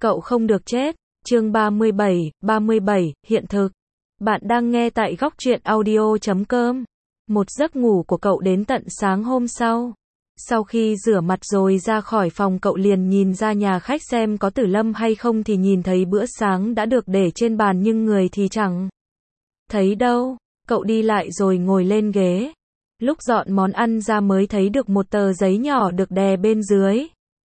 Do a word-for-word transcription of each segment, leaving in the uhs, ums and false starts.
Cậu không được chết. Chương ba mươi bảy, ba mươi bảy, hiện thực. Bạn đang nghe tại góc truyện audio chấm com. Một giấc ngủ của cậu đến tận sáng hôm sau. Sau khi rửa mặt rồi ra khỏi phòng, cậu liền nhìn ra nhà khách xem có Tử Lâm hay không, thì nhìn thấy bữa sáng đã được để trên bàn nhưng người thì chẳng thấy đâu. Cậu đi lại rồi ngồi lên ghế. Lúc dọn món ăn ra mới thấy được một tờ giấy nhỏ được đè bên dưới.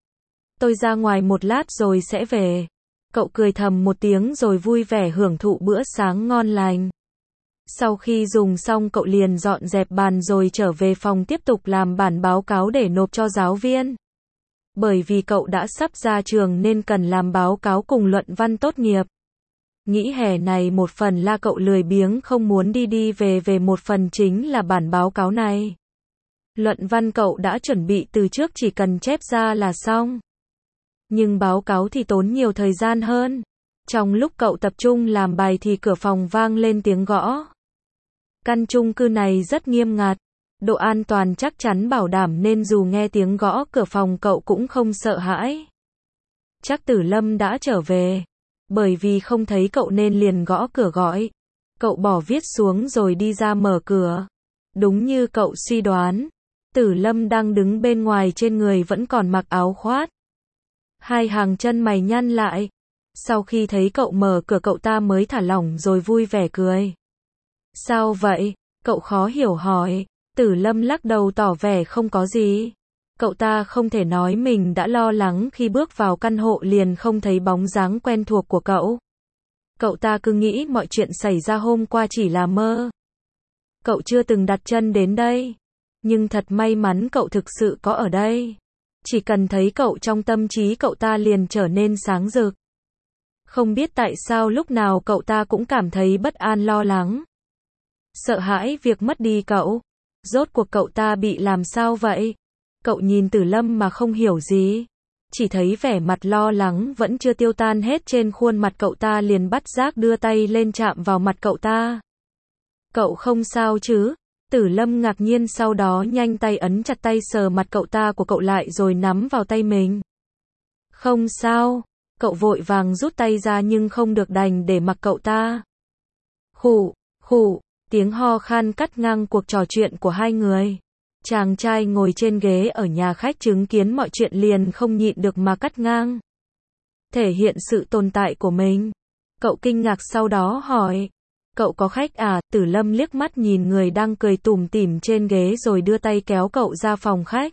Tôi ra ngoài một lát rồi sẽ về. Cậu cười thầm một tiếng rồi vui vẻ hưởng thụ bữa sáng ngon lành. Sau khi dùng xong, cậu liền dọn dẹp bàn rồi trở về phòng tiếp tục làm bản báo cáo để nộp cho giáo viên. Bởi vì cậu đã sắp ra trường nên cần làm báo cáo cùng luận văn tốt nghiệp. Nghĩ hè này một phần là cậu lười biếng không muốn đi đi về về, một phần chính là bản báo cáo này. Luận văn cậu đã chuẩn bị từ trước, chỉ cần chép ra là xong. Nhưng báo cáo thì tốn nhiều thời gian hơn. Trong lúc cậu tập trung làm bài thì cửa phòng vang lên tiếng gõ. Căn chung cư này rất nghiêm ngặt, độ an toàn chắc chắn bảo đảm nên dù nghe tiếng gõ cửa phòng cậu cũng không sợ hãi. Chắc Tử Lâm đã trở về. Bởi vì không thấy cậu nên liền gõ cửa gọi. Cậu bỏ viết xuống rồi đi ra mở cửa. Đúng như cậu suy đoán, Tử Lâm đang đứng bên ngoài, trên người vẫn còn mặc áo khoác. Hai hàng chân mày nhăn lại. Sau khi thấy cậu mở cửa, cậu ta mới thả lỏng rồi vui vẻ cười. Sao vậy? Cậu khó hiểu hỏi. Tử Lâm lắc đầu tỏ vẻ không có gì. Cậu ta không thể nói mình đã lo lắng khi bước vào căn hộ liền không thấy bóng dáng quen thuộc của cậu. Cậu ta cứ nghĩ mọi chuyện xảy ra hôm qua chỉ là mơ. Cậu chưa từng đặt chân đến đây. Nhưng thật may mắn cậu thực sự có ở đây. Chỉ cần thấy cậu trong tâm trí cậu ta liền trở nên sáng rực. Không biết tại sao lúc nào cậu ta cũng cảm thấy bất an lo lắng. Sợ hãi việc mất đi cậu. Rốt cuộc cậu ta bị làm sao vậy? Cậu nhìn Tử Lâm mà không hiểu gì. Chỉ thấy vẻ mặt lo lắng vẫn chưa tiêu tan hết trên khuôn mặt, cậu ta liền bắt giác đưa tay lên chạm vào mặt cậu ta. Cậu không sao chứ? Tử Lâm ngạc nhiên, sau đó nhanh tay ấn chặt tay sờ mặt cậu ta của cậu lại rồi nắm vào tay mình. Không sao. Cậu vội vàng rút tay ra nhưng không được, đành để mặc cậu ta. Khụ, khụ, tiếng ho khan cắt ngang cuộc trò chuyện của hai người. Chàng trai ngồi trên ghế ở nhà khách chứng kiến mọi chuyện liền không nhịn được mà cắt ngang. Thể hiện sự tồn tại của mình. Cậu kinh ngạc sau đó hỏi. Cậu có khách à? Tử Lâm liếc mắt nhìn người đang cười tủm tỉm trên ghế rồi đưa tay kéo cậu ra phòng khách.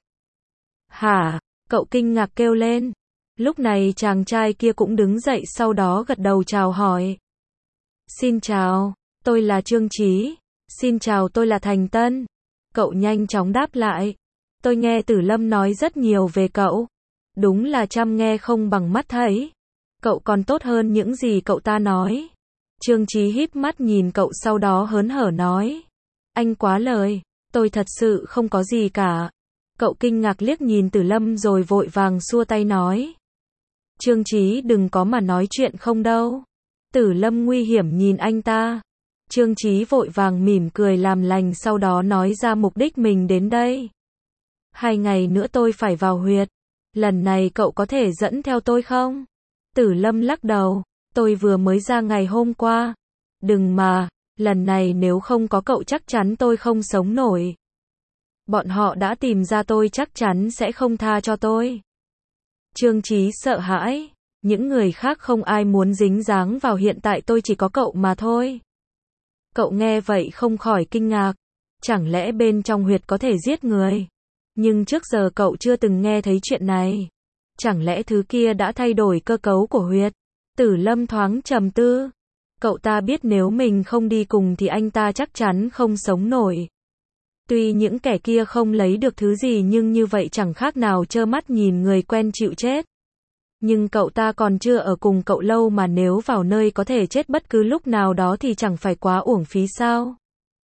Hả? Cậu kinh ngạc kêu lên. Lúc này chàng trai kia cũng đứng dậy, sau đó gật đầu chào hỏi. Xin chào, tôi là Trương Chí. Xin chào, tôi là Thành Tân. Cậu nhanh chóng đáp lại. Tôi nghe Tử Lâm nói rất nhiều về cậu. Đúng là chăm nghe không bằng mắt thấy. Cậu còn tốt hơn những gì cậu ta nói. Trương Chí híp mắt nhìn cậu sau đó hớn hở nói. Anh quá lời, tôi thật sự không có gì cả. Cậu kinh ngạc liếc nhìn Tử Lâm rồi vội vàng xua tay nói. Trương Chí đừng có mà nói chuyện không đâu. Tử Lâm nguy hiểm nhìn anh ta. Trương Chí vội vàng mỉm cười làm lành, sau đó nói ra mục đích mình đến đây. Hai ngày nữa tôi phải vào huyệt. Lần này cậu có thể dẫn theo tôi không? Tử Lâm lắc đầu. Tôi vừa mới ra ngày hôm qua. Đừng mà, lần này nếu không có cậu chắc chắn tôi không sống nổi. Bọn họ đã tìm ra tôi, chắc chắn sẽ không tha cho tôi. Trương Chí sợ hãi. Những người khác không ai muốn dính dáng vào, hiện tại tôi chỉ có cậu mà thôi. Cậu nghe vậy không khỏi kinh ngạc. Chẳng lẽ bên trong huyệt có thể giết người? Nhưng trước giờ cậu chưa từng nghe thấy chuyện này. Chẳng lẽ thứ kia đã thay đổi cơ cấu của huyệt? Tử Lâm thoáng trầm tư. Cậu ta biết nếu mình không đi cùng thì anh ta chắc chắn không sống nổi. Tuy những kẻ kia không lấy được thứ gì nhưng như vậy chẳng khác nào trơ mắt nhìn người quen chịu chết. Nhưng cậu ta còn chưa ở cùng cậu lâu mà nếu vào nơi có thể chết bất cứ lúc nào đó thì chẳng phải quá uổng phí sao?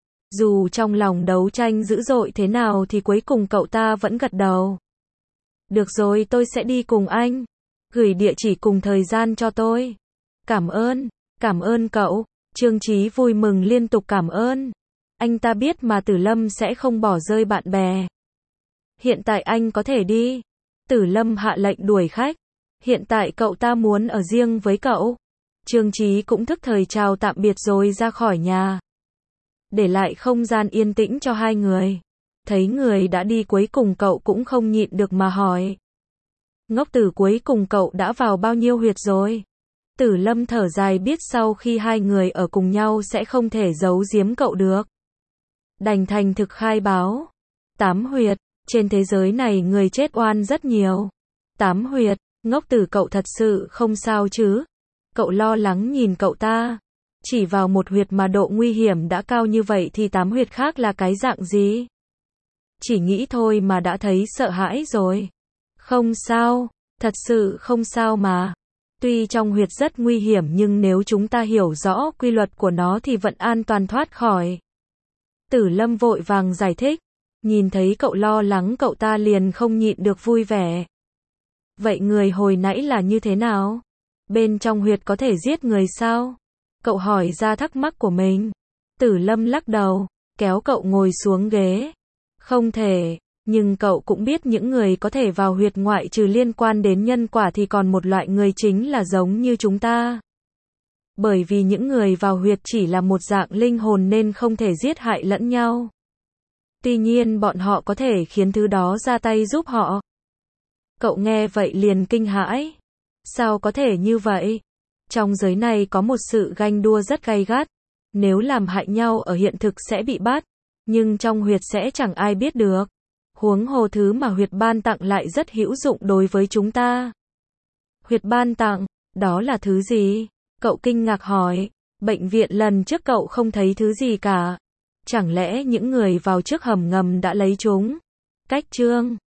Dù trong lòng đấu tranh dữ dội thế nào thì cuối cùng cậu ta vẫn gật đầu. Được rồi, tôi sẽ đi cùng anh. Gửi địa chỉ cùng thời gian cho tôi. Cảm ơn, cảm ơn cậu. Trương Chí vui mừng liên tục cảm ơn. Anh ta biết mà Tử Lâm sẽ không bỏ rơi bạn bè. Hiện tại anh có thể đi. Tử Lâm hạ lệnh đuổi khách. Hiện tại cậu ta muốn ở riêng với cậu. Trương Chí cũng thức thời chào tạm biệt rồi ra khỏi nhà. Để lại không gian yên tĩnh cho hai người. Thấy người đã đi cuối cùng cậu cũng không nhịn được mà hỏi. Ngốc Tử, cuối cùng cậu đã vào bao nhiêu huyệt rồi? Tử Lâm thở dài, biết sau khi hai người ở cùng nhau sẽ không thể giấu giếm cậu được. Đành thành thực khai báo. Tám huyệt, trên thế giới này người chết oan rất nhiều. Tám huyệt, Ngốc Tử, cậu thật sự không sao chứ? Cậu lo lắng nhìn cậu ta. Chỉ vào một huyệt mà độ nguy hiểm đã cao như vậy thì tám huyệt khác là cái dạng gì? Chỉ nghĩ thôi mà đã thấy sợ hãi rồi. Không sao, thật sự không sao mà. Tuy trong huyệt rất nguy hiểm nhưng nếu chúng ta hiểu rõ quy luật của nó thì vẫn an toàn thoát khỏi. Tử Lâm vội vàng giải thích. Nhìn thấy cậu lo lắng cậu ta liền không nhịn được vui vẻ. Vậy người hồi nãy là như thế nào? Bên trong huyệt có thể giết người sao? Cậu hỏi ra thắc mắc của mình. Tử Lâm lắc đầu, kéo cậu ngồi xuống ghế. Không thể, nhưng cậu cũng biết những người có thể vào huyệt ngoại trừ liên quan đến nhân quả thì còn một loại người chính là giống như chúng ta. Bởi vì những người vào huyệt chỉ là một dạng linh hồn nên không thể giết hại lẫn nhau. Tuy nhiên bọn họ có thể khiến thứ đó ra tay giúp họ. Cậu nghe vậy liền kinh hãi. Sao có thể như vậy? Trong giới này có một sự ganh đua rất gay gắt. Nếu làm hại nhau ở hiện thực sẽ bị bắt, nhưng trong huyệt sẽ chẳng ai biết được. Huống hồ thứ mà huyệt ban tặng lại rất hữu dụng đối với chúng ta. Huyệt ban tặng, đó là thứ gì? Cậu kinh ngạc hỏi. Bệnh viện lần trước cậu không thấy thứ gì cả. Chẳng lẽ những người vào trước hầm ngầm đã lấy chúng? Cách chương